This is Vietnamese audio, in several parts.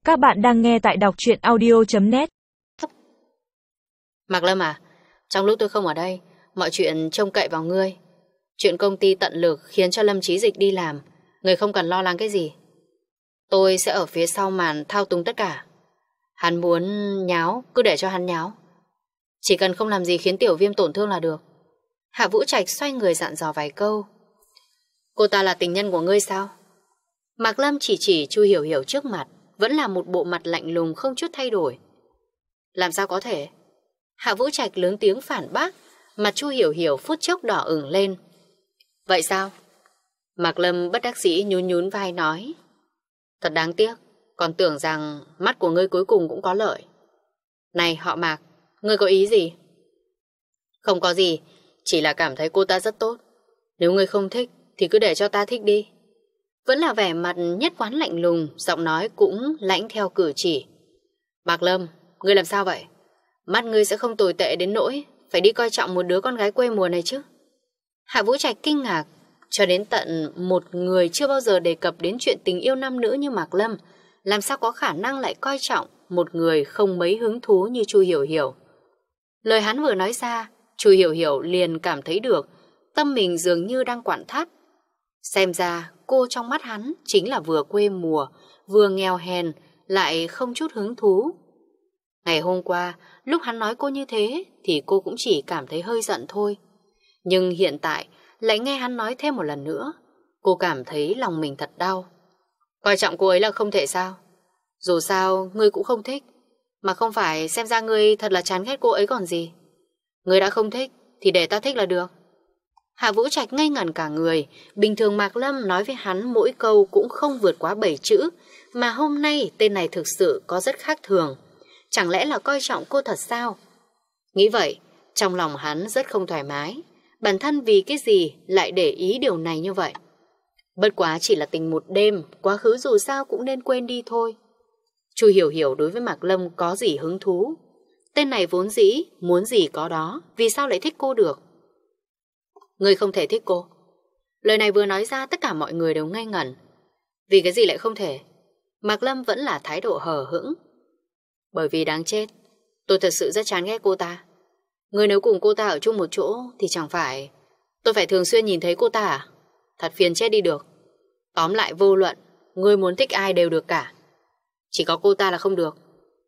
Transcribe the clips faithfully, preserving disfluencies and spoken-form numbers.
Các bạn đang nghe tại đọc truyện audio chấm net. Mạc Lâm à, trong lúc tôi không ở đây, mọi chuyện trông cậy vào ngươi. Chuyện công ty tận lực khiến cho Lâm Chí Dịch đi làm, người không cần lo lắng cái gì. Tôi sẽ ở phía sau màn thao túng tất cả. Hắn muốn nháo, cứ để cho hắn nháo. Chỉ cần không làm gì khiến Tiểu Viêm tổn thương là được. Hạ Vũ Trạch xoay người dặn dò vài câu. Cô ta là tình nhân của ngươi sao? Mạc Lâm chỉ chỉ Chu Hiểu Hiểu trước mặt, vẫn là một bộ mặt lạnh lùng không chút thay đổi. Làm sao có thể? Hạ Vũ Trạch lớn tiếng phản bác, mặt Chu Hiểu Hiểu phút chốc đỏ ửng lên. Vậy sao? Mạc Lâm bất đắc dĩ nhún nhún vai nói. Thật đáng tiếc, còn tưởng rằng mắt của ngươi cuối cùng cũng có lợi. Này họ Mạc, ngươi có ý gì? Không có gì, chỉ là cảm thấy cô ta rất tốt. Nếu ngươi không thích thì cứ để cho ta thích đi. Vẫn là vẻ mặt nhất quán lạnh lùng, giọng nói cũng lãnh theo cử chỉ. Mạc Lâm, ngươi làm sao vậy? Mắt ngươi sẽ không tồi tệ đến nỗi phải đi coi trọng một đứa con gái quê mùa này chứ? Hạ Vũ Trạch kinh ngạc, cho đến tận một người chưa bao giờ đề cập đến chuyện tình yêu nam nữ như Mạc Lâm, làm sao có khả năng lại coi trọng một người không mấy hứng thú như Chu Hiểu Hiểu. Lời hắn vừa nói ra, Chu Hiểu Hiểu liền cảm thấy được tâm mình dường như đang quặn thắt. Xem ra cô trong mắt hắn chính là vừa quê mùa, vừa nghèo hèn, lại không chút hứng thú. Ngày hôm qua, lúc hắn nói cô như thế thì cô cũng chỉ cảm thấy hơi giận thôi. Nhưng hiện tại lại nghe hắn nói thêm một lần nữa, cô cảm thấy lòng mình thật đau. Coi trọng cô ấy là không thể sao? Dù sao ngươi cũng không thích, mà không phải xem ra ngươi thật là chán ghét cô ấy còn gì. Ngươi đã không thích thì để ta thích là được. Hạ Vũ Trạch ngây ngẩn cả người. Bình thường Mạc Lâm nói với hắn mỗi câu cũng không vượt quá bảy chữ, mà hôm nay tên này thực sự có rất khác thường. Chẳng lẽ là coi trọng cô thật sao? Nghĩ vậy, trong lòng hắn rất không thoải mái. Bản thân vì cái gì lại để ý điều này như vậy? Bất quá chỉ là tình một đêm, quá khứ dù sao cũng nên quên đi thôi. Chu Hiểu Hiểu đối với Mạc Lâm có gì hứng thú? Tên này vốn dĩ muốn gì có đó, vì sao lại thích cô được? Ngươi không thể thích cô. Lời này vừa nói ra tất cả mọi người đều ngây ngẩn. Vì cái gì lại không thể? Mạc Lâm vẫn là thái độ hờ hững. Bởi vì đáng chết, tôi thật sự rất chán ghét cô ta. Ngươi nếu cùng cô ta ở chung một chỗ thì chẳng phải tôi phải thường xuyên nhìn thấy cô ta à? Thật phiền chết đi được. Tóm lại vô luận, ngươi muốn thích ai đều được cả. Chỉ có cô ta là không được.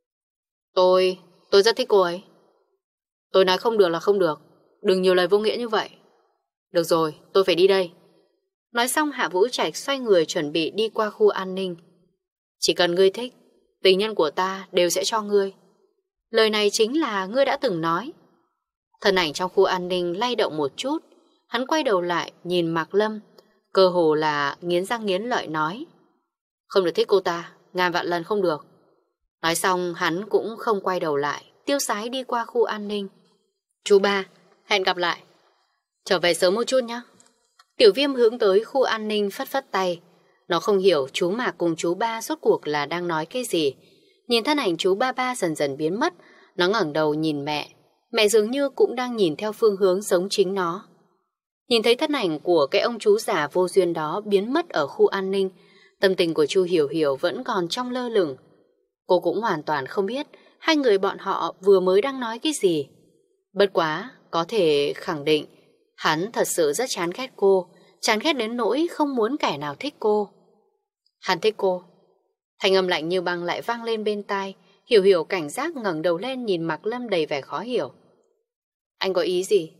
Tôi, tôi rất thích cô ấy. Tôi nói không được là không được. Đừng nhiều lời vô nghĩa như vậy. Được rồi, tôi phải đi đây. Nói xong Hạ Vũ Trạch xoay người chuẩn bị đi qua khu an ninh. Chỉ cần ngươi thích, tình nhân của ta đều sẽ cho ngươi. Lời này chính là ngươi đã từng nói. Thân ảnh trong khu an ninh lay động một chút. Hắn quay đầu lại nhìn Mạc Lâm, cơ hồ là nghiến răng nghiến lợi nói. Không được thích cô ta, ngàn vạn lần không được. Nói xong hắn cũng không quay đầu lại, tiêu sái đi qua khu an ninh. Chú ba, hẹn gặp lại. Trở về sớm một chút nhé. Tiểu Viêm hướng tới khu an ninh phất phất tay. Nó không hiểu chú Mạc cùng chú ba rốt cuộc là đang nói cái gì. Nhìn thân ảnh chú ba ba dần dần biến mất, nó ngẩng đầu nhìn mẹ. Mẹ dường như cũng đang nhìn theo phương hướng giống chính nó. Nhìn thấy thân ảnh của cái ông chú già vô duyên đó biến mất ở khu an ninh, tâm tình của Chu Hiểu Hiểu vẫn còn trong lơ lửng. Cô cũng hoàn toàn không biết hai người bọn họ vừa mới đang nói cái gì. Bất quá, có thể khẳng định hắn thật sự rất chán ghét cô, chán ghét đến nỗi không muốn kẻ nào thích cô. Hắn thích cô. Thanh âm lạnh như băng lại vang lên bên tai. Hiểu Hiểu cảnh giác ngẩng đầu lên nhìn Mạc Lâm đầy vẻ khó hiểu. Anh có ý gì?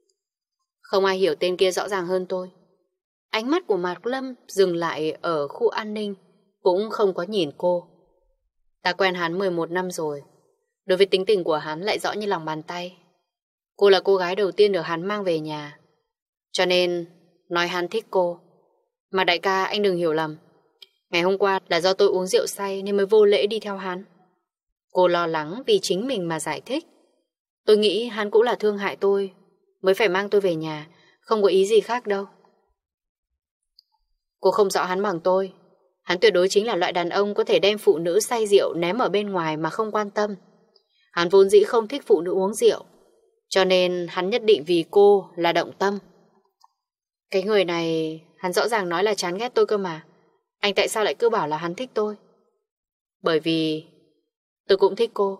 Không ai hiểu tên kia rõ ràng hơn tôi. Ánh mắt của Mạc Lâm dừng lại ở khu an ninh, cũng không có nhìn cô. Ta quen hắn mười một năm rồi. Đối với tính tình của hắn lại rõ như lòng bàn tay. Cô là cô gái đầu tiên được hắn mang về nhà. Cho nên nói hắn thích cô. Mà đại ca anh đừng hiểu lầm. Ngày hôm qua là do tôi uống rượu say nên mới vô lễ đi theo hắn. Cô lo lắng vì chính mình mà giải thích. Tôi nghĩ hắn cũng là thương hại tôi mới phải mang tôi về nhà. Không có ý gì khác đâu. Cô không rõ hắn bằng tôi. Hắn tuyệt đối chính là loại đàn ông có thể đem phụ nữ say rượu ném ở bên ngoài mà không quan tâm. Hắn vốn dĩ không thích phụ nữ uống rượu, cho nên hắn nhất định vì cô là động tâm. Cái người này, hắn rõ ràng nói là chán ghét tôi cơ mà. Anh tại sao lại cứ bảo là hắn thích tôi? Bởi vì tôi cũng thích cô.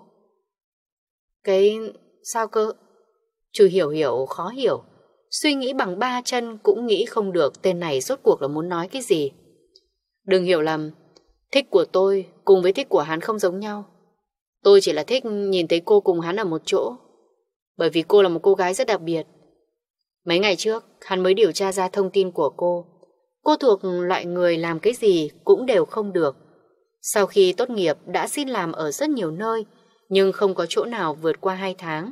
Cái... sao cơ? Chu Hiểu Hiểu khó hiểu. Suy nghĩ bằng ba chân cũng nghĩ không được tên này rốt cuộc là muốn nói cái gì. Đừng hiểu lầm, thích của tôi cùng với thích của hắn không giống nhau. Tôi chỉ là thích nhìn thấy cô cùng hắn ở một chỗ. Bởi vì cô là một cô gái rất đặc biệt. Mấy ngày trước, hắn mới điều tra ra thông tin của cô. Cô thuộc loại người làm cái gì cũng đều không được. Sau khi tốt nghiệp đã xin làm ở rất nhiều nơi, nhưng không có chỗ nào vượt qua hai tháng.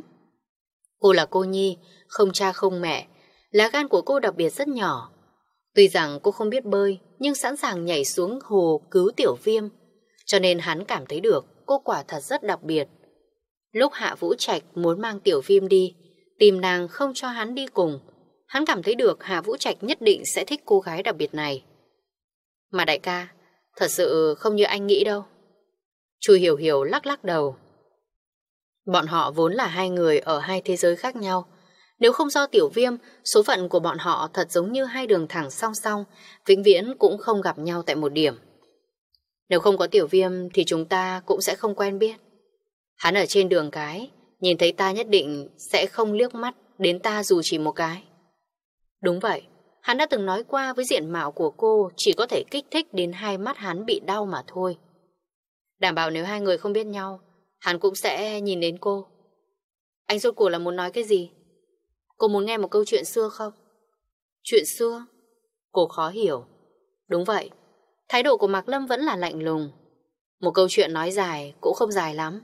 Cô là cô nhi, không cha không mẹ. Lá gan của cô đặc biệt rất nhỏ. Tuy rằng cô không biết bơi, nhưng sẵn sàng nhảy xuống hồ cứu Tiểu Viêm. Cho nên hắn cảm thấy được cô quả thật rất đặc biệt. Lúc Hạ Vũ Trạch muốn mang Tiểu Viêm đi, tìm nàng không cho hắn đi cùng, hắn cảm thấy được Hạ Vũ Trạch nhất định sẽ thích cô gái đặc biệt này. Mà đại ca, thật sự không như anh nghĩ đâu. Chu Hiểu Hiểu lắc lắc đầu. Bọn họ vốn là hai người ở hai thế giới khác nhau. Nếu không do Tiểu Viêm, số phận của bọn họ thật giống như hai đường thẳng song song, vĩnh viễn cũng không gặp nhau tại một điểm. Nếu không có Tiểu Viêm thì chúng ta cũng sẽ không quen biết. Hắn ở trên đường cái, nhìn thấy ta nhất định sẽ không liếc mắt đến ta dù chỉ một cái. Đúng vậy, hắn đã từng nói qua với diện mạo của cô chỉ có thể kích thích đến hai mắt hắn bị đau mà thôi. Đảm bảo nếu hai người không biết nhau, hắn cũng sẽ nhìn đến cô. Anh rốt cuộc là muốn nói cái gì? Cô muốn nghe một câu chuyện xưa không? Chuyện xưa? Cô khó hiểu. Đúng vậy, thái độ của Mạc Lâm vẫn là lạnh lùng. Một câu chuyện nói dài cũng không dài lắm.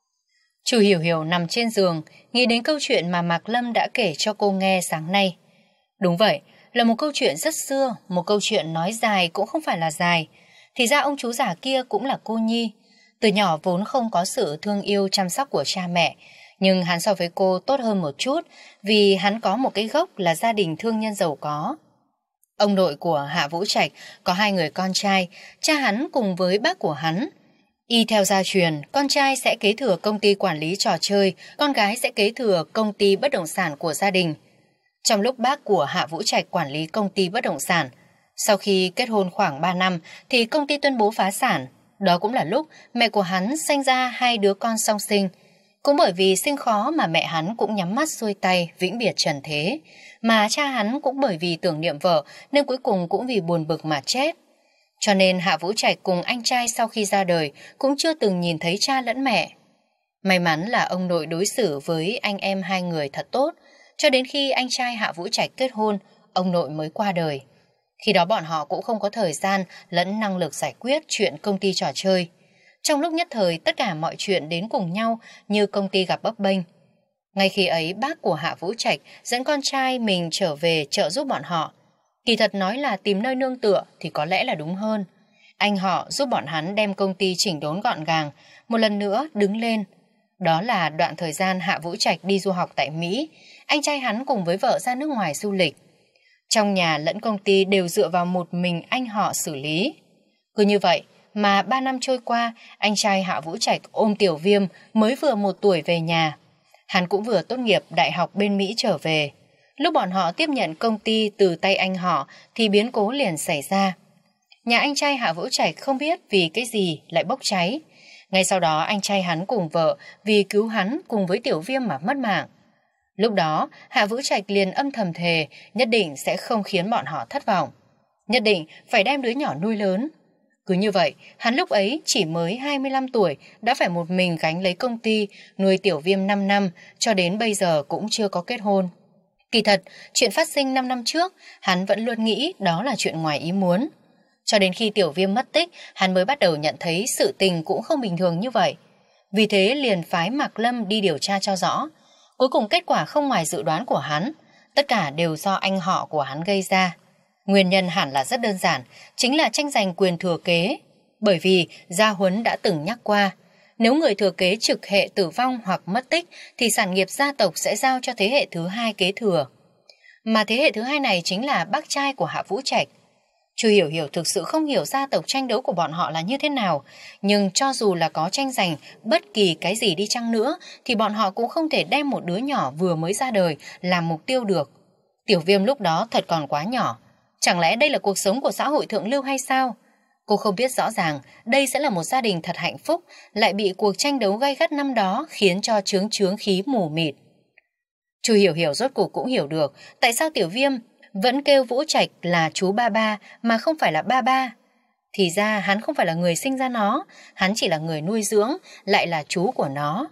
Chu Hiểu Hiểu nằm trên giường, nghĩ đến câu chuyện mà Mạc Lâm đã kể cho cô nghe sáng nay. Đúng vậy, là một câu chuyện rất xưa, một câu chuyện nói dài cũng không phải là dài. Thì ra ông chú già kia cũng là cô nhi. Từ nhỏ vốn không có sự thương yêu chăm sóc của cha mẹ, nhưng hắn so với cô tốt hơn một chút vì hắn có một cái gốc là gia đình thương nhân giàu có. Ông nội của Hạ Vũ Trạch có hai người con trai, cha hắn cùng với bác của hắn. Y theo gia truyền, con trai sẽ kế thừa công ty quản lý trò chơi, con gái sẽ kế thừa công ty bất động sản của gia đình. Trong lúc bác của Hạ Vũ Trạch quản lý công ty bất động sản, sau khi kết hôn khoảng ba năm thì công ty tuyên bố phá sản. Đó cũng là lúc mẹ của hắn sanh ra hai đứa con song sinh. Cũng bởi vì sinh khó mà mẹ hắn cũng nhắm mắt xuôi tay vĩnh biệt trần thế, mà cha hắn cũng bởi vì tưởng niệm vợ nên cuối cùng cũng vì buồn bực mà chết. Cho nên Hạ Vũ Trạch cùng anh trai sau khi ra đời cũng chưa từng nhìn thấy cha lẫn mẹ. May mắn là ông nội đối xử với anh em hai người thật tốt, cho đến khi anh trai Hạ Vũ Trạch kết hôn, ông nội mới qua đời. Khi đó bọn họ cũng không có thời gian lẫn năng lực giải quyết chuyện công ty trò chơi. Trong lúc nhất thời tất cả mọi chuyện đến cùng nhau như công ty gặp bấp bênh. Ngay khi ấy bác của Hạ Vũ Trạch dẫn con trai mình trở về trợ giúp bọn họ. Kỳ thật nói là tìm nơi nương tựa thì có lẽ là đúng hơn. Anh họ giúp bọn hắn đem công ty chỉnh đốn gọn gàng, một lần nữa đứng lên. Đó là đoạn thời gian Hạ Vũ Trạch đi du học tại Mỹ, anh trai hắn cùng với vợ ra nước ngoài du lịch. Trong nhà lẫn công ty đều dựa vào một mình anh họ xử lý. Cứ như vậy mà ba năm trôi qua, anh trai Hạ Vũ Trạch ôm Tiểu Viêm mới vừa một tuổi về nhà. Hắn cũng vừa tốt nghiệp đại học bên Mỹ trở về. Lúc bọn họ tiếp nhận công ty từ tay anh họ thì biến cố liền xảy ra. Nhà anh trai Hạ Vũ Trạch không biết vì cái gì lại bốc cháy. Ngay sau đó anh trai hắn cùng vợ vì cứu hắn cùng với Tiểu Viêm mà mất mạng. Lúc đó Hạ Vũ Trạch liền âm thầm thề nhất định sẽ không khiến bọn họ thất vọng. Nhất định phải đem đứa nhỏ nuôi lớn. Cứ như vậy, hắn lúc ấy chỉ mới hai mươi lăm tuổi đã phải một mình gánh lấy công ty, nuôi Tiểu Viêm năm năm, cho đến bây giờ cũng chưa có kết hôn. Kỳ thật, chuyện phát sinh năm năm trước, hắn vẫn luôn nghĩ đó là chuyện ngoài ý muốn. Cho đến khi Tiểu Viêm mất tích, hắn mới bắt đầu nhận thấy sự tình cũng không bình thường như vậy. Vì thế liền phái Mạc Lâm đi điều tra cho rõ. Cuối cùng kết quả không ngoài dự đoán của hắn, tất cả đều do anh họ của hắn gây ra. Nguyên nhân hẳn là rất đơn giản, chính là tranh giành quyền thừa kế. Bởi vì Gia Huấn đã từng nhắc qua, nếu người thừa kế trực hệ tử vong hoặc mất tích thì sản nghiệp gia tộc sẽ giao cho thế hệ thứ hai kế thừa. Mà thế hệ thứ hai này chính là bác trai của Hạ Vũ Trạch. Chu Hiểu Hiểu thực sự không hiểu gia tộc tranh đấu của bọn họ là như thế nào, nhưng cho dù là có tranh giành bất kỳ cái gì đi chăng nữa thì bọn họ cũng không thể đem một đứa nhỏ vừa mới ra đời làm mục tiêu được. Tiểu Viêm lúc đó thật còn quá nhỏ. Chẳng lẽ đây là cuộc sống của xã hội thượng lưu hay sao? Cô không biết rõ ràng đây sẽ là một gia đình thật hạnh phúc, lại bị cuộc tranh đấu gay gắt năm đó khiến cho chướng chướng khí mù mịt. Chu Hiểu Hiểu rốt cuộc cũng hiểu được tại sao Tiểu Viêm vẫn kêu Vũ Trạch là chú ba ba mà không phải là ba ba. Thì ra hắn không phải là người sinh ra nó, hắn chỉ là người nuôi dưỡng, lại là chú của nó.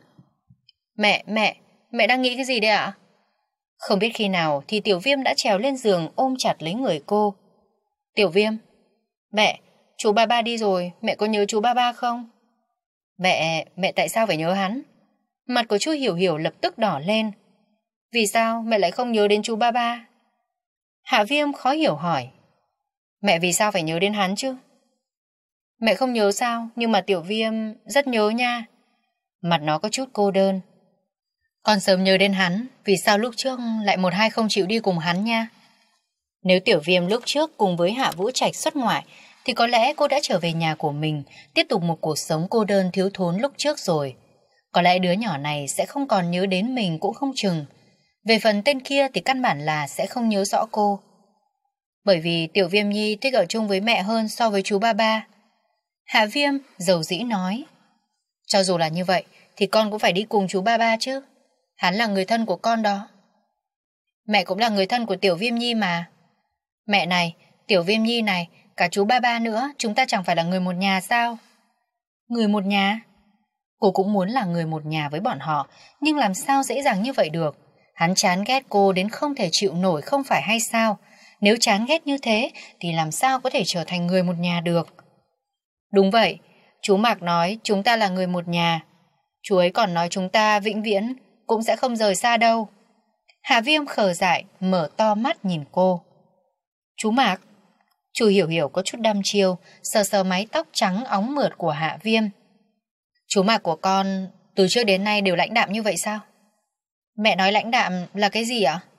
Mẹ, mẹ, mẹ đang nghĩ cái gì đây ạ? Không biết khi nào thì Tiểu Viêm đã trèo lên giường ôm chặt lấy người cô. Tiểu Viêm, mẹ, chú ba ba đi rồi, mẹ có nhớ chú ba ba không? Mẹ, mẹ tại sao phải nhớ hắn? Mặt của Chu Hiểu Hiểu lập tức đỏ lên. Vì sao mẹ lại không nhớ đến chú ba ba? Hạ Viêm khó hiểu hỏi. Mẹ vì sao phải nhớ đến hắn chứ? Mẹ không nhớ sao, nhưng mà Tiểu Viêm rất nhớ nha. Mặt nó có chút cô đơn. Con sớm nhớ đến hắn, vì sao lúc trước lại một hai không chịu đi cùng hắn nha. Nếu Tiểu Viêm lúc trước cùng với Hạ Vũ Trạch xuất ngoại, thì có lẽ cô đã trở về nhà của mình, tiếp tục một cuộc sống cô đơn thiếu thốn lúc trước rồi. Có lẽ đứa nhỏ này sẽ không còn nhớ đến mình cũng không chừng. Về phần tên kia thì căn bản là sẽ không nhớ rõ cô. Bởi vì Tiểu Viêm Nhi thích ở chung với mẹ hơn so với chú ba ba. Hạ Viêm dầu dĩ nói. Cho dù là như vậy thì con cũng phải đi cùng chú ba ba chứ. Hắn là người thân của con đó. Mẹ cũng là người thân của Tiểu Viêm Nhi mà. Mẹ này, Tiểu Viêm Nhi này, cả chú ba ba nữa, chúng ta chẳng phải là người một nhà sao? Người một nhà? Cô cũng muốn là người một nhà với bọn họ, nhưng làm sao dễ dàng như vậy được? Hắn chán ghét cô đến không thể chịu nổi không phải hay sao? Nếu chán ghét như thế thì làm sao có thể trở thành người một nhà được? Đúng vậy, chú Mạc nói chúng ta là người một nhà. Chú ấy còn nói chúng ta vĩnh viễn cũng sẽ không rời xa đâu. Hạ Viêm khờ dại mở to mắt nhìn cô. Chú Mạc? Chu Hiểu Hiểu có chút đăm chiêu, sờ sờ mái tóc trắng óng mượt của Hạ Viêm. Chú Mạc của con từ trước đến nay đều lãnh đạm như vậy sao? Mẹ nói lãnh đạm là cái gì ạ?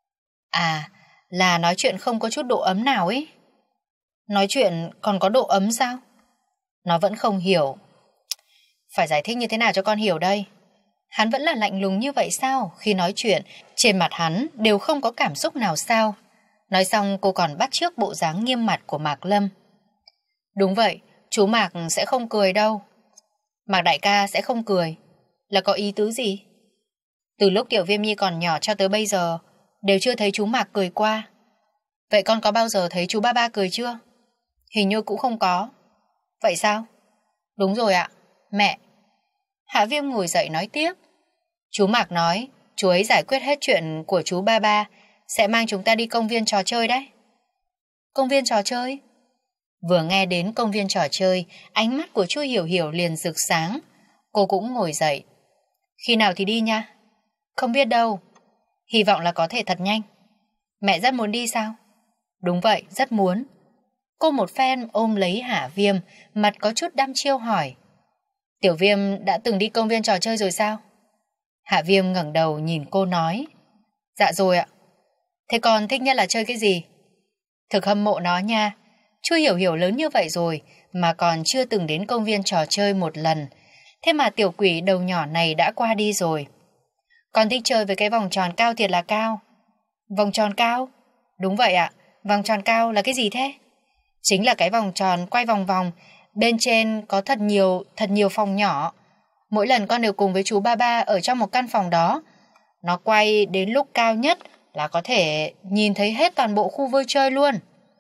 À, là nói chuyện không có chút độ ấm nào ấy. Nói chuyện còn có độ ấm sao? Nó vẫn không hiểu. Phải giải thích như thế nào cho con hiểu đây? Hắn vẫn là lạnh lùng như vậy sao? Khi nói chuyện, trên mặt hắn đều không có cảm xúc nào sao? Nói xong cô còn bắt chước bộ dáng nghiêm mặt của Mạc Lâm. Đúng vậy, chú Mạc sẽ không cười đâu. Mạc đại ca sẽ không cười. Là có ý tứ gì? Từ lúc Tiểu Viêm Nhi còn nhỏ cho tới bây giờ đều chưa thấy chú Mạc cười qua. Vậy con có bao giờ thấy chú ba ba cười chưa? Hình như cũng không có. Vậy sao? Đúng rồi ạ, mẹ. Hạ Viêm ngồi dậy nói tiếp. Chú Mạc nói chú ấy giải quyết hết chuyện của chú ba ba, sẽ mang chúng ta đi công viên trò chơi đấy. Công viên trò chơi? Vừa nghe đến công viên trò chơi, ánh mắt của Chu Hiểu Hiểu liền rực sáng. Cô cũng ngồi dậy. Khi nào thì đi nha? Không biết đâu. Hy vọng là có thể thật nhanh. Mẹ rất muốn đi sao? Đúng vậy, rất muốn. Cô một phen ôm lấy Hạ Viêm, mặt có chút đăm chiêu hỏi. Tiểu Viêm đã từng đi công viên trò chơi rồi sao? Hạ Viêm ngẩng đầu nhìn cô nói. Dạ rồi ạ. Thế con thích nhất là chơi cái gì? Thực hâm mộ nó nha. Chu Hiểu Hiểu lớn như vậy rồi mà còn chưa từng đến công viên trò chơi một lần. Thế mà tiểu quỷ đầu nhỏ này đã qua đi rồi. Con thích chơi với cái vòng tròn cao thiệt là cao. Vòng tròn cao? Đúng vậy ạ. Vòng tròn cao là cái gì thế? Chính là cái vòng tròn quay vòng vòng. Bên trên có thật nhiều, thật nhiều phòng nhỏ. Mỗi lần con đều cùng với chú ba ba ở trong một căn phòng đó. Nó quay đến lúc cao nhất là có thể nhìn thấy hết toàn bộ khu vui chơi luôn.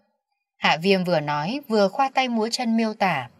Hạ Viêm vừa nói vừa khoa tay múa chân miêu tả.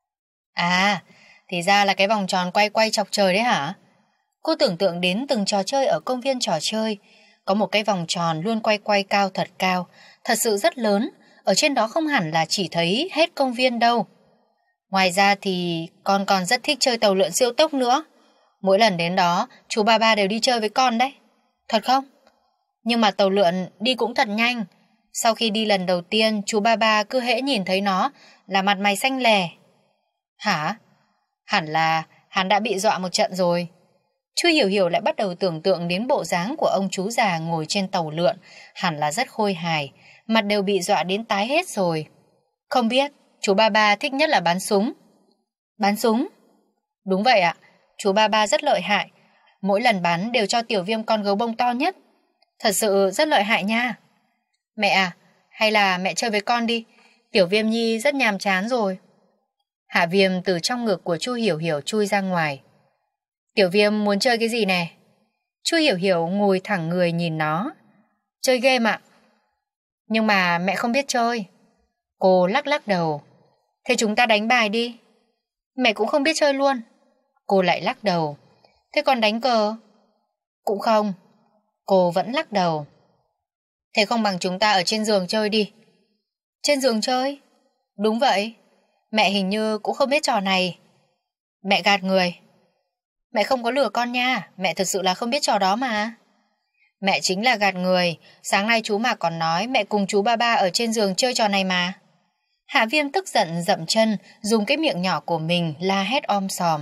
À, thì ra là cái vòng tròn quay quay chọc trời đấy hả? Cô tưởng tượng đến từng trò chơi ở công viên trò chơi. Có một cái vòng tròn luôn quay quay cao thật cao, thật sự rất lớn. Ở trên đó không hẳn là chỉ thấy hết công viên đâu. Ngoài ra thì con còn rất thích chơi tàu lượn siêu tốc nữa. Mỗi lần đến đó chú ba ba đều đi chơi với con đấy. Thật không? Nhưng mà tàu lượn đi cũng thật nhanh. Sau khi đi lần đầu tiên, chú ba ba cứ hễ nhìn thấy nó là mặt mày xanh lè. Hả? Hẳn là hắn đã bị dọa một trận rồi. Chu Hiểu Hiểu lại bắt đầu tưởng tượng đến bộ dáng của ông chú già ngồi trên tàu lượn. Hẳn là rất khôi hài, mặt đều bị dọa đến tái hết rồi. Không biết, chú ba ba thích nhất là bắn súng. Bắn súng? Đúng vậy ạ, chú ba ba rất lợi hại. Mỗi lần bắn đều cho Tiểu Viêm con gấu bông to nhất. Thật sự rất lợi hại nha. Mẹ à, hay là mẹ chơi với con đi. Tiểu Viêm Nhi rất nhàm chán rồi. Hạ Viêm từ trong ngực của Chu Hiểu Hiểu chui ra ngoài. Tiểu Viêm muốn chơi cái gì nè? Chu Hiểu Hiểu ngồi thẳng người nhìn nó. Chơi game ạ. Nhưng mà mẹ không biết chơi. Cô lắc lắc đầu. Thế chúng ta đánh bài đi. Mẹ cũng không biết chơi luôn. Cô lại lắc đầu. Thế còn đánh cờ? Cũng không. Cô vẫn lắc đầu. Thế không bằng chúng ta ở trên giường chơi đi. Trên giường chơi? Đúng vậy. Mẹ hình như cũng không biết trò này. Mẹ gạt người. Mẹ không có lừa con nha. Mẹ thực sự là không biết trò đó mà. Mẹ chính là gạt người. Sáng nay chú mà còn nói mẹ cùng chú ba ba ở trên giường chơi trò này mà. Hạ Viêm tức giận dậm chân, dùng cái miệng nhỏ của mình la hét om sòm.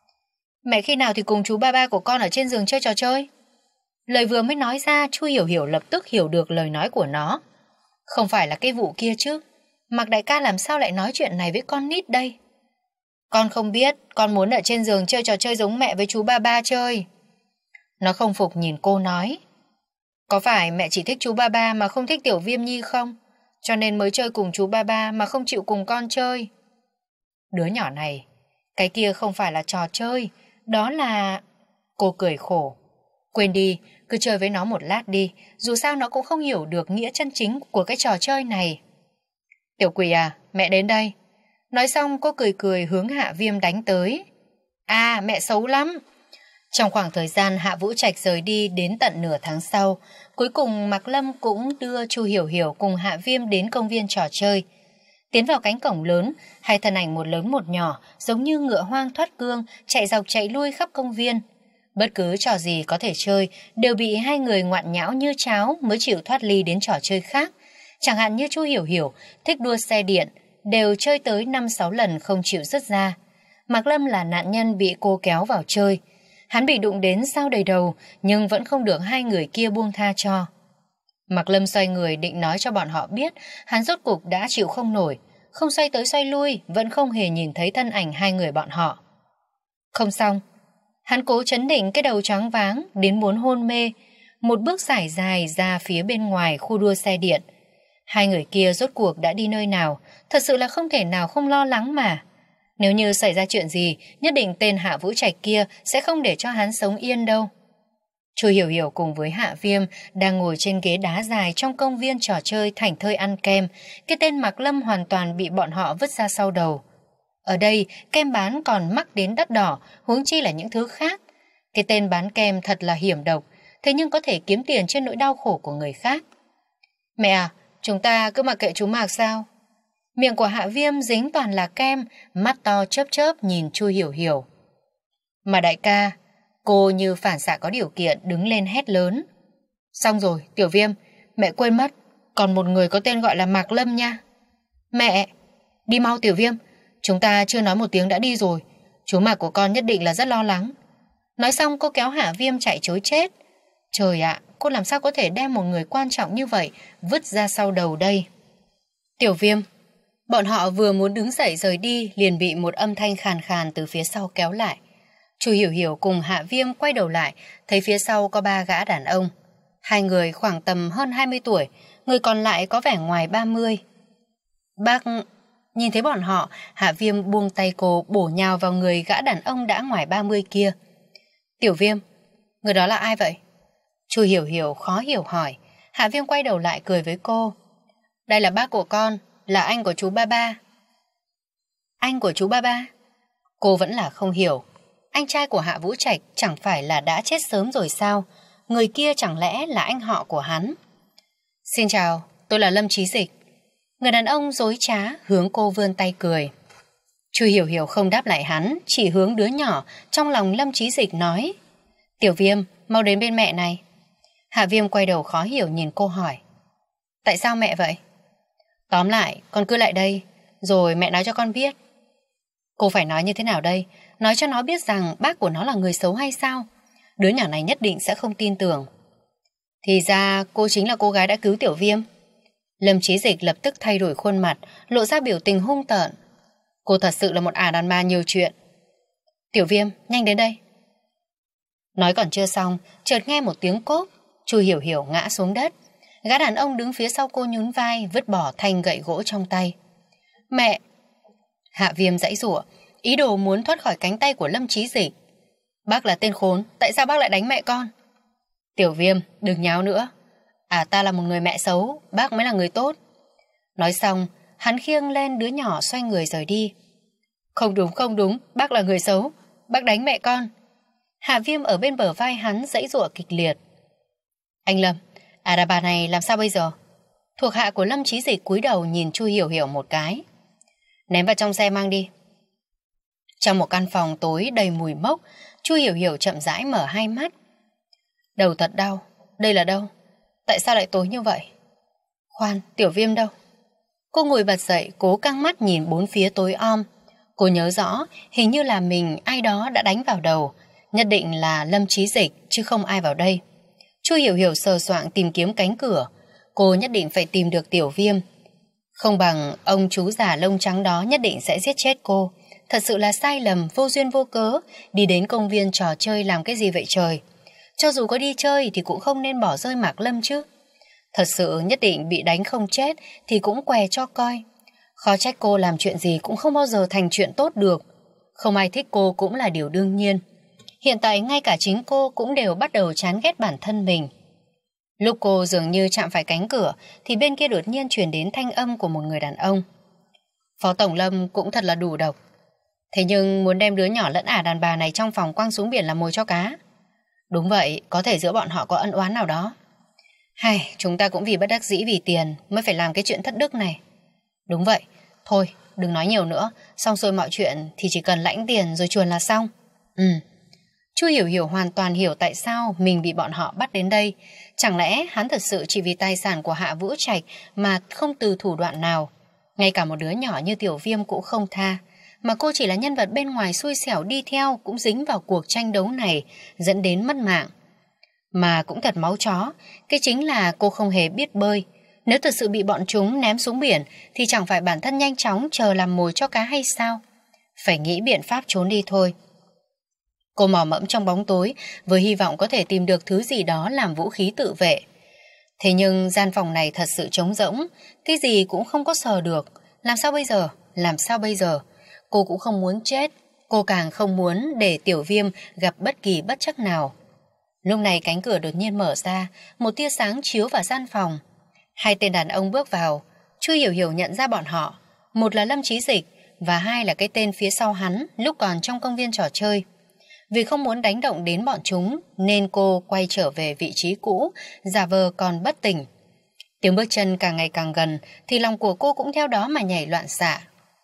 Mẹ khi nào thì cùng chú ba ba của con ở trên giường chơi trò chơi? Lời vừa mới nói ra, Chu Hiểu Hiểu lập tức hiểu được lời nói của nó. Không phải là cái vụ kia chứ. Mạc đại ca làm sao lại nói chuyện này với con nít đây? Con không biết, con muốn ở trên giường chơi trò chơi giống mẹ với chú ba ba chơi. Nó không phục nhìn cô nói. Có phải mẹ chỉ thích chú ba ba mà không thích Tiểu Viêm Nhi không? Cho nên mới chơi cùng chú ba ba mà không chịu cùng con chơi. Đứa nhỏ này, cái kia không phải là trò chơi, đó là... Cô cười khổ. Quên đi, cứ chơi với nó một lát đi, dù sao nó cũng không hiểu được nghĩa chân chính của cái trò chơi này. Tiểu Quỷ à, mẹ đến đây. Nói xong cô cười cười hướng Hạ Viêm đánh tới. À, mẹ xấu lắm. Trong khoảng thời gian Hạ Vũ Trạch rời đi đến tận nửa tháng sau, cuối cùng Mạc Lâm cũng đưa Chu Hiểu Hiểu cùng Hạ Viêm đến công viên trò chơi. Tiến vào cánh cổng lớn, hai thân ảnh một lớn một nhỏ, giống như ngựa hoang thoát cương, chạy dọc chạy lui khắp công viên. Bất cứ trò gì có thể chơi, đều bị hai người ngoạn nhão như cháo mới chịu thoát ly đến trò chơi khác. Chẳng hạn như Chu Hiểu Hiểu, thích đua xe điện, đều chơi tới năm sáu lần không chịu dứt ra. Mạc Lâm là nạn nhân bị cô kéo vào chơi. Hắn bị đụng đến sao đầy đầu, nhưng vẫn không được hai người kia buông tha cho. Mạc Lâm xoay người định nói cho bọn họ biết, hắn rốt cục đã chịu không nổi, không xoay tới xoay lui, vẫn không hề nhìn thấy thân ảnh hai người bọn họ. Không xong, hắn cố trấn định cái đầu choáng váng đến muốn hôn mê, một bước sải dài ra phía bên ngoài khu đua xe điện. Hai người kia rốt cuộc đã đi nơi nào, thật sự là không thể nào không lo lắng mà. Nếu như xảy ra chuyện gì, nhất định tên Hạ Vũ Trạch kia sẽ không để cho hắn sống yên đâu. Chu Hiểu Hiểu cùng với Hạ Viêm đang ngồi trên ghế đá dài trong công viên trò chơi thảnh thơi ăn kem. Cái tên Mạc Lâm hoàn toàn bị bọn họ vứt ra sau đầu. Ở đây, kem bán còn mắc đến đắt đỏ, huống chi là những thứ khác. Cái tên bán kem thật là hiểm độc, thế nhưng có thể kiếm tiền trên nỗi đau khổ của người khác. Mẹ à, chúng ta cứ mặc kệ chú Mạc sao? Miệng của Hạ Viêm dính toàn là kem, mắt to chớp chớp nhìn Chu Hiểu Hiểu. Mà đại ca, cô như phản xạ có điều kiện đứng lên hét lớn. Xong rồi, Tiểu Viêm, mẹ quên mất, còn một người có tên gọi là Mạc Lâm nha. Mẹ, đi mau Tiểu Viêm, chúng ta chưa nói một tiếng đã đi rồi, chú Mạc của con nhất định là rất lo lắng. Nói xong cô kéo Hạ Viêm chạy trối chết. Trời ạ, cô làm sao có thể đem một người quan trọng như vậy vứt ra sau đầu đây? Tiểu Viêm. Bọn họ vừa muốn đứng dậy rời đi liền bị một âm thanh khàn khàn từ phía sau kéo lại. Chu Hiểu Hiểu cùng Hạ Viêm quay đầu lại, thấy phía sau có ba gã đàn ông. Hai người khoảng tầm hơn hai mươi tuổi, người còn lại có vẻ ngoài ba mươi. Bác... Nhìn thấy bọn họ, Hạ Viêm buông tay cô bổ nhào vào người gã đàn ông đã ngoài ba mươi kia. Tiểu Viêm, người đó là ai vậy? Chu Hiểu Hiểu khó hiểu hỏi. Hạ Viêm quay đầu lại cười với cô. Đây là bác của con, là anh của chú ba ba. Anh của chú ba ba? Cô vẫn là không hiểu. Anh trai của Hạ Vũ Trạch chẳng phải là đã chết sớm rồi sao? Người kia chẳng lẽ là anh họ của hắn? Xin chào, tôi là Lâm Chí Dịch. Người đàn ông dối trá hướng cô vươn tay cười. Chu Hiểu Hiểu không đáp lại hắn, chỉ hướng đứa nhỏ trong lòng Lâm Chí Dịch nói. Tiểu Viêm, mau đến bên mẹ này. Hạ Viêm quay đầu khó hiểu nhìn cô hỏi. Tại sao mẹ vậy? Tóm lại, con cứ lại đây, rồi mẹ nói cho con biết. Cô phải nói như thế nào đây? Nói cho nó biết rằng bác của nó là người xấu hay sao? Đứa nhỏ này nhất định sẽ không tin tưởng. Thì ra cô chính là cô gái đã cứu Tiểu Viêm. Lâm Chí Dịch lập tức thay đổi khuôn mặt, lộ ra biểu tình hung tợn. Cô thật sự là một ả đàn bà nhiều chuyện. Tiểu Viêm, nhanh đến đây. Nói còn chưa xong, chợt nghe một tiếng cốp. Chu Hiểu Hiểu ngã xuống đất. Gã đàn ông đứng phía sau cô nhún vai, vứt bỏ thanh gậy gỗ trong tay. Mẹ! Hạ Viêm giãy giụa, ý đồ muốn thoát khỏi cánh tay của Lâm Chí Dịch. Bác là tên khốn, tại sao bác lại đánh mẹ con? Tiểu Viêm, đừng nháo nữa. À, ta là một người mẹ xấu, bác mới là người tốt. Nói xong, hắn khiêng lên đứa nhỏ xoay người rời đi. Không đúng, không đúng, bác là người xấu, bác đánh mẹ con. Hạ Viêm ở bên bờ vai hắn giãy giụa kịch liệt. Anh Lâm, à đàn bà này làm sao bây giờ? Thuộc hạ của Lâm Chí Dịch cúi đầu nhìn Chu Hiểu Hiểu một cái. Ném vào trong xe mang đi. Trong một căn phòng tối đầy mùi mốc, Chu Hiểu Hiểu chậm rãi mở hai mắt. Đầu thật đau, đây là đâu? Tại sao lại tối như vậy? Khoan, Tiểu Viêm đâu? Cô ngồi bật dậy, cố căng mắt nhìn bốn phía tối om. Cô nhớ rõ, hình như là mình ai đó đã đánh vào đầu. Nhất định là Lâm Chí Dịch, chứ không ai vào đây. Chu Hiểu Hiểu sờ soạng tìm kiếm cánh cửa. Cô nhất định phải tìm được Tiểu Viêm. Không bằng ông chú già lông trắng đó nhất định sẽ giết chết cô. Thật sự là sai lầm, vô duyên vô cớ. Đi đến công viên trò chơi làm cái gì vậy trời? Cho dù có đi chơi thì cũng không nên bỏ rơi Mạc Lâm chứ. Thật sự nhất định bị đánh không chết thì cũng què cho coi. Khó trách cô làm chuyện gì cũng không bao giờ thành chuyện tốt được. Không ai thích cô cũng là điều đương nhiên. Hiện tại ngay cả chính cô cũng đều bắt đầu chán ghét bản thân mình. Lúc cô dường như chạm phải cánh cửa thì bên kia đột nhiên truyền đến thanh âm của một người đàn ông. Phó Tổng Lâm cũng thật là đủ độc. Thế nhưng muốn đem đứa nhỏ lẫn ả đàn bà này trong phòng quăng xuống biển làm mồi cho cá. Đúng vậy, có thể giữa bọn họ có ân oán nào đó. Hay, chúng ta cũng vì bất đắc dĩ vì tiền mới phải làm cái chuyện thất đức này. Đúng vậy, thôi, đừng nói nhiều nữa. Xong xuôi mọi chuyện thì chỉ cần lãnh tiền rồi chuồn là xong. Ừ. Chu Hiểu Hiểu hoàn toàn hiểu tại sao mình bị bọn họ bắt đến đây. Chẳng lẽ hắn thật sự chỉ vì tài sản của Hạ Vũ Trạch mà không từ thủ đoạn nào. Ngay cả một đứa nhỏ như Tiểu Viêm cũng không tha. Mà cô chỉ là nhân vật bên ngoài xui xẻo đi theo cũng dính vào cuộc tranh đấu này, dẫn đến mất mạng. Mà cũng thật máu chó, cái chính là cô không hề biết bơi. Nếu thật sự bị bọn chúng ném xuống biển thì chẳng phải bản thân nhanh chóng chờ làm mồi cho cá hay sao? Phải nghĩ biện pháp trốn đi thôi. Cô mò mẫm trong bóng tối với hy vọng có thể tìm được thứ gì đó làm vũ khí tự vệ. Thế nhưng gian phòng này thật sự trống rỗng, cái gì cũng không có sờ được. Làm sao bây giờ? Làm sao bây giờ? Cô cũng không muốn chết, cô càng không muốn để Tiểu Viêm gặp bất kỳ bất trắc nào. Lúc này cánh cửa đột nhiên mở ra, một tia sáng chiếu vào gian phòng. Hai tên đàn ông bước vào. Chu Hiểu Hiểu nhận ra bọn họ. Một là Lâm Chí Dịch và hai là cái tên phía sau hắn lúc còn trong công viên trò chơi. Vì không muốn đánh động đến bọn chúng nên cô quay trở về vị trí cũ, giả vờ còn bất tỉnh. Tiếng bước chân càng ngày càng gần thì lòng của cô cũng theo đó mà nhảy loạn xạ.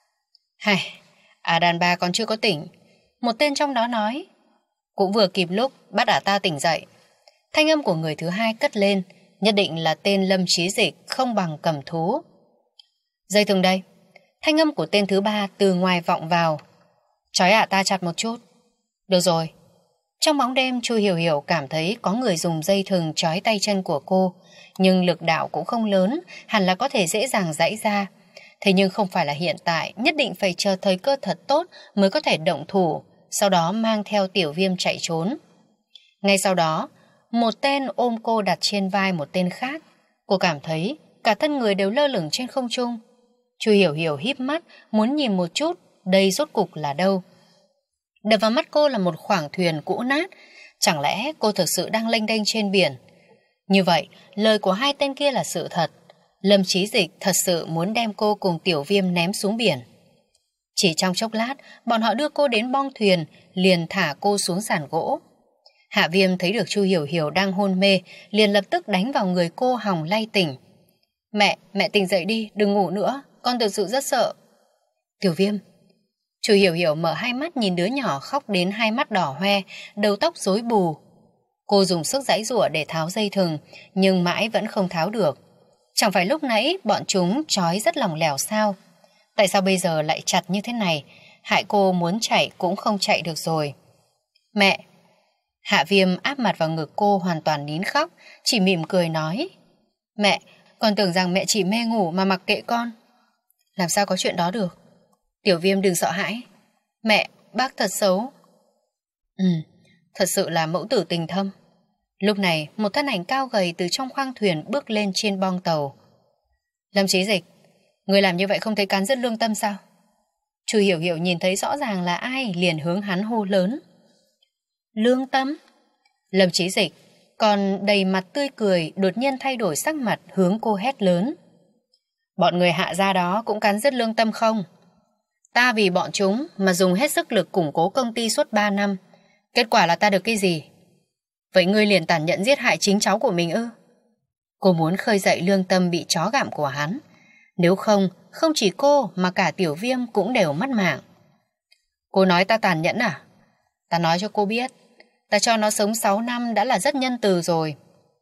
Hài, à đàn bà còn chưa có tỉnh. Một tên trong đó nói. Cũng vừa kịp lúc bắt ả ta tỉnh dậy. Thanh âm của người thứ hai cất lên. Nhất định là tên Lâm Chí Dịch không bằng cầm thú. Dây thừng đây. Thanh âm của tên thứ ba từ ngoài vọng vào. Trói ả ta chặt một chút. Được rồi. Trong bóng đêm Chu Hiểu Hiểu cảm thấy có người dùng dây thừng trói tay chân của cô. Nhưng lực đạo cũng không lớn, hẳn là có thể dễ dàng giãy ra. Thế nhưng không phải là hiện tại, nhất định phải chờ thời cơ thật tốt mới có thể động thủ, sau đó mang theo Tiểu Viêm chạy trốn. Ngay sau đó, một tên ôm cô đặt trên vai một tên khác. Cô cảm thấy cả thân người đều lơ lửng trên không trung. Chu Hiểu Hiểu híp mắt, muốn nhìn một chút, đây rốt cục là đâu. Đập vào mắt cô là một khoảng thuyền cũ nát. Chẳng lẽ cô thực sự đang lênh đênh trên biển? Như vậy, lời của hai tên kia là sự thật. Lâm Chí Dịch thật sự muốn đem cô cùng Tiểu Viêm ném xuống biển. Chỉ trong chốc lát, bọn họ đưa cô đến bong thuyền, liền thả cô xuống sàn gỗ. Hạ Viêm thấy được Chu Hiểu Hiểu đang hôn mê, liền lập tức đánh vào người cô hòng lay tỉnh. Mẹ, mẹ tỉnh dậy đi, đừng ngủ nữa, con thực sự rất sợ. Tiểu Viêm. Chu Hiểu Hiểu mở hai mắt nhìn đứa nhỏ khóc đến hai mắt đỏ hoe, đầu tóc rối bù. Cô dùng sức giãy giụa để tháo dây thừng, nhưng mãi vẫn không tháo được. Chẳng phải lúc nãy bọn chúng trói rất lỏng lẻo sao? Tại sao bây giờ lại chặt như thế này? Hại cô muốn chạy cũng không chạy được rồi. Mẹ! Hạ Viêm áp mặt vào ngực cô hoàn toàn nín khóc, chỉ mỉm cười nói. Mẹ, con tưởng rằng mẹ chỉ mê ngủ mà mặc kệ con. Làm sao có chuyện đó được? Tiểu Viêm đừng sợ hãi. Mẹ, bác thật xấu. Ừ, thật sự là mẫu tử tình thâm. Lúc này, một thân ảnh cao gầy từ trong khoang thuyền bước lên trên bong tàu. Lâm Chí Dịch, Người làm như vậy không thấy cắn rứt lương tâm sao? Chu Hiểu Hiểu nhìn thấy rõ ràng là ai, liền hướng hắn hô lớn. Lương tâm? Lâm Chí Dịch còn đầy mặt tươi cười, đột nhiên thay đổi sắc mặt, hướng cô hét lớn. Bọn người Hạ gia đó cũng cắn rứt lương tâm không? Ta vì bọn chúng mà dùng hết sức lực củng cố công ty suốt ba năm. Kết quả là ta được cái gì? Vậy ngươi liền tàn nhẫn giết hại chính cháu của mình ư? Cô muốn khơi dậy lương tâm bị chó gặm của hắn. Nếu không, không chỉ cô mà cả Tiểu Viêm cũng đều mất mạng. Cô nói ta tàn nhẫn à? Ta nói cho cô biết, ta cho nó sống sáu năm đã là rất nhân từ rồi.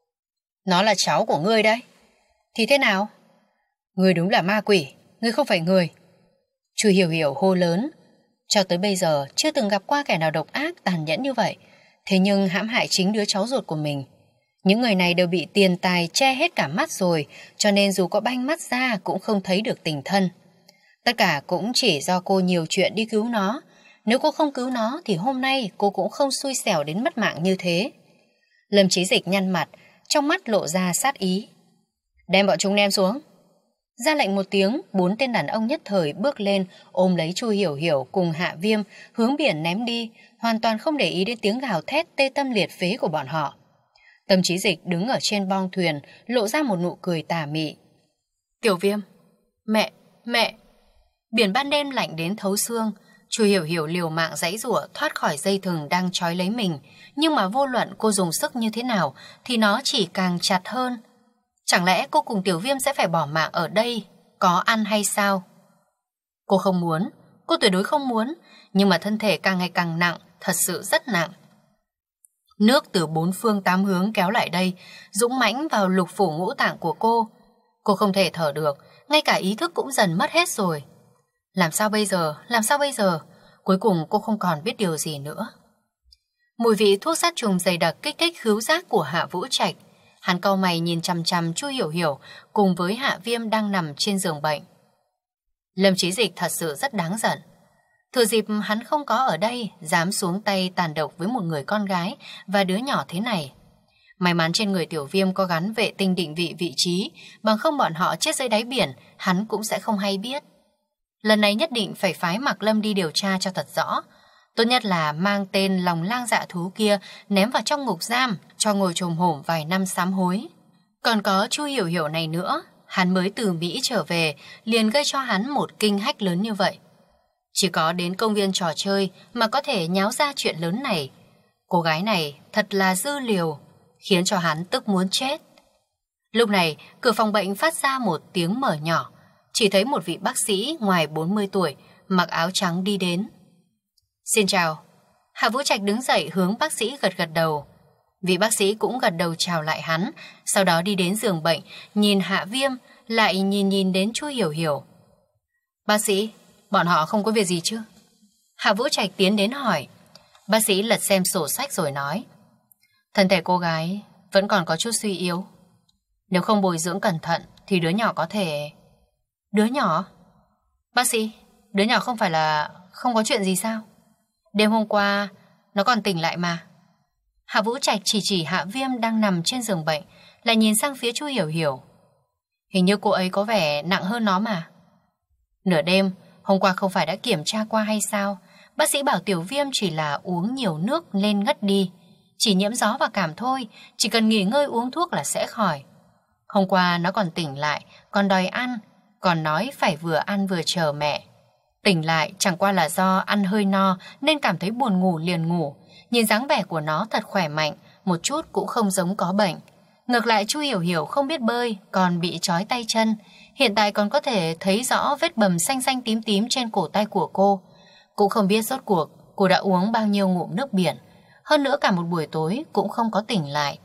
Nó là cháu của ngươi đấy. Thì thế nào? Ngươi đúng là ma quỷ, ngươi không phải người. Chu Hiểu Hiểu hô lớn. Cho tới bây giờ chưa từng gặp qua kẻ nào độc ác tàn nhẫn như vậy. Thế nhưng hãm hại chính đứa cháu ruột của mình. Những người này đều bị tiền tài che hết cả mắt rồi, cho nên dù có banh mắt ra cũng không thấy được tình thân. Tất cả cũng chỉ do cô nhiều chuyện đi cứu nó. Nếu cô không cứu nó thì hôm nay cô cũng không xui xẻo đến mất mạng như thế. Lâm Chí Dịch nhăn mặt, trong mắt lộ ra sát ý. Đem bọn chúng ném xuống. Ra lệnh một tiếng, bốn tên đàn ông nhất thời bước lên, ôm lấy Chu Hiểu Hiểu cùng Hạ Viêm, hướng biển ném đi, hoàn toàn không để ý đến tiếng gào thét tê tâm liệt phế của bọn họ. Tâm Chí Dịch đứng ở trên bong thuyền, lộ ra một nụ cười tà mị. Tiểu Viêm, mẹ, mẹ. Biển ban đêm lạnh đến thấu xương, Chu Hiểu Hiểu liều mạng giãy giụa thoát khỏi dây thừng đang trói lấy mình, nhưng mà vô luận cô dùng sức như thế nào thì nó chỉ càng chặt hơn. Chẳng lẽ cô cùng Tiểu Viêm sẽ phải bỏ mạng ở đây, có ăn hay sao? Cô không muốn, cô tuyệt đối không muốn, nhưng mà thân thể càng ngày càng nặng, thật sự rất nặng. Nước từ bốn phương tám hướng kéo lại đây, dũng mãnh vào lục phủ ngũ tạng của cô. Cô không thể thở được, ngay cả ý thức cũng dần mất hết rồi. Làm sao bây giờ, làm sao bây giờ? Cuối cùng cô không còn biết điều gì nữa. Mùi vị thuốc sát trùng dày đặc kích thích khứu giác của Hạ Vũ Trạch. Hắn cau mày nhìn chằm chằm Chu Hiểu Hiểu cùng với Hạ Viêm đang nằm trên giường bệnh. Lâm Chí Dịch thật sự rất đáng giận. Thừa dịp hắn không có ở đây, dám xuống tay tàn độc với một người con gái và đứa nhỏ thế này. May mắn trên người Tiểu Viêm có gắn vệ tinh định vị vị trí, bằng không bọn họ chết dưới đáy biển, hắn cũng sẽ không hay biết. Lần này nhất định phải phái Mạc Lâm đi điều tra cho thật rõ. Tốt nhất là mang tên lòng lang dạ thú kia ném vào trong ngục giam, cho ngồi chồm hổm vài năm sám hối. Còn có Chu Hiểu Hiểu này nữa, hắn mới từ Mỹ trở về, liền gây cho hắn một kinh hách lớn như vậy. Chỉ có đến công viên trò chơi mà có thể nháo ra chuyện lớn này. Cô gái này thật là dư liều, khiến cho hắn tức muốn chết. Lúc này, cửa phòng bệnh phát ra một tiếng mở nhỏ. Chỉ thấy một vị bác sĩ ngoài bốn mươi tuổi, mặc áo trắng đi đến. Xin chào. Hạ Vũ Trạch đứng dậy hướng bác sĩ gật gật đầu. Vị bác sĩ cũng gật đầu chào lại hắn, sau đó đi đến giường bệnh, nhìn Hạ Viêm, lại nhìn nhìn đến Chu Hiểu Hiểu. Bác sĩ, bọn họ không có việc gì chứ? Hạ Vũ Trạch tiến đến hỏi. Bác sĩ lật xem sổ sách rồi nói. Thân thể cô gái vẫn còn có chút suy yếu. Nếu không bồi dưỡng cẩn thận thì đứa nhỏ có thể... Đứa nhỏ? Bác sĩ, đứa nhỏ không phải là không có chuyện gì sao? Đêm hôm qua nó còn tỉnh lại mà. Hạ Vũ Trạch chỉ chỉ Hạ Viêm đang nằm trên giường bệnh, lại nhìn sang phía Chu Hiểu Hiểu. Hình như cô ấy có vẻ nặng hơn nó mà. Nửa đêm, hôm qua không phải đã kiểm tra qua hay sao? Bác sĩ bảo Tiểu Viêm chỉ là uống nhiều nước lên ngất đi, chỉ nhiễm gió và cảm thôi, chỉ cần nghỉ ngơi uống thuốc là sẽ khỏi. Hôm qua nó còn tỉnh lại, còn đòi ăn, còn nói phải vừa ăn vừa chờ mẹ. Tỉnh lại chẳng qua là do ăn hơi no nên cảm thấy buồn ngủ liền ngủ. Nhìn dáng vẻ của nó thật khỏe mạnh, một chút cũng không giống có bệnh. Ngược lại Chu Hiểu Hiểu không biết bơi, còn bị trói tay chân. Hiện tại còn có thể thấy rõ vết bầm xanh xanh tím tím trên cổ tay của cô. Cũng không biết rốt cuộc cô đã uống bao nhiêu ngụm nước biển. Hơn nữa cả một buổi tối cũng không có tỉnh lại.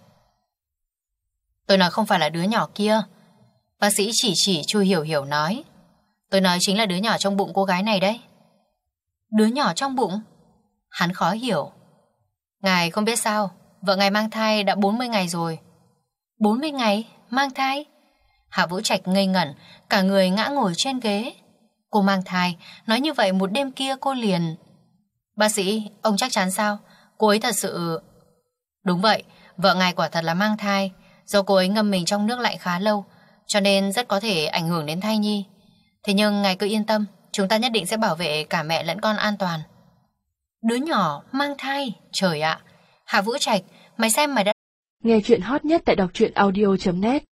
Tôi nói không phải là đứa nhỏ kia. Bác sĩ chỉ chỉ Chu Hiểu Hiểu nói. Tôi nói chính là đứa nhỏ trong bụng cô gái này đấy. Đứa nhỏ trong bụng? Hắn khó hiểu. Ngài không biết sao, vợ ngài mang thai đã bốn mươi ngày rồi. bốn mươi ngày? Mang thai? Hạ Vũ Trạch ngây ngẩn, cả người ngã ngồi trên ghế. Cô mang thai, nói như vậy một đêm kia cô liền... Bác sĩ, ông chắc chắn sao? Cô ấy thật sự... Đúng vậy, vợ ngài quả thật là mang thai. Do cô ấy ngâm mình trong nước lạnh khá lâu, cho nên rất có thể ảnh hưởng đến thai nhi. Thế nhưng ngài cứ yên tâm, chúng ta nhất định sẽ bảo vệ cả mẹ lẫn con an toàn. Đứa nhỏ mang thai, trời ạ. Hạ Vũ Trạch, mày xem mày đã... Nghe chuyện hot nhất tại đọc truyện audio chấm net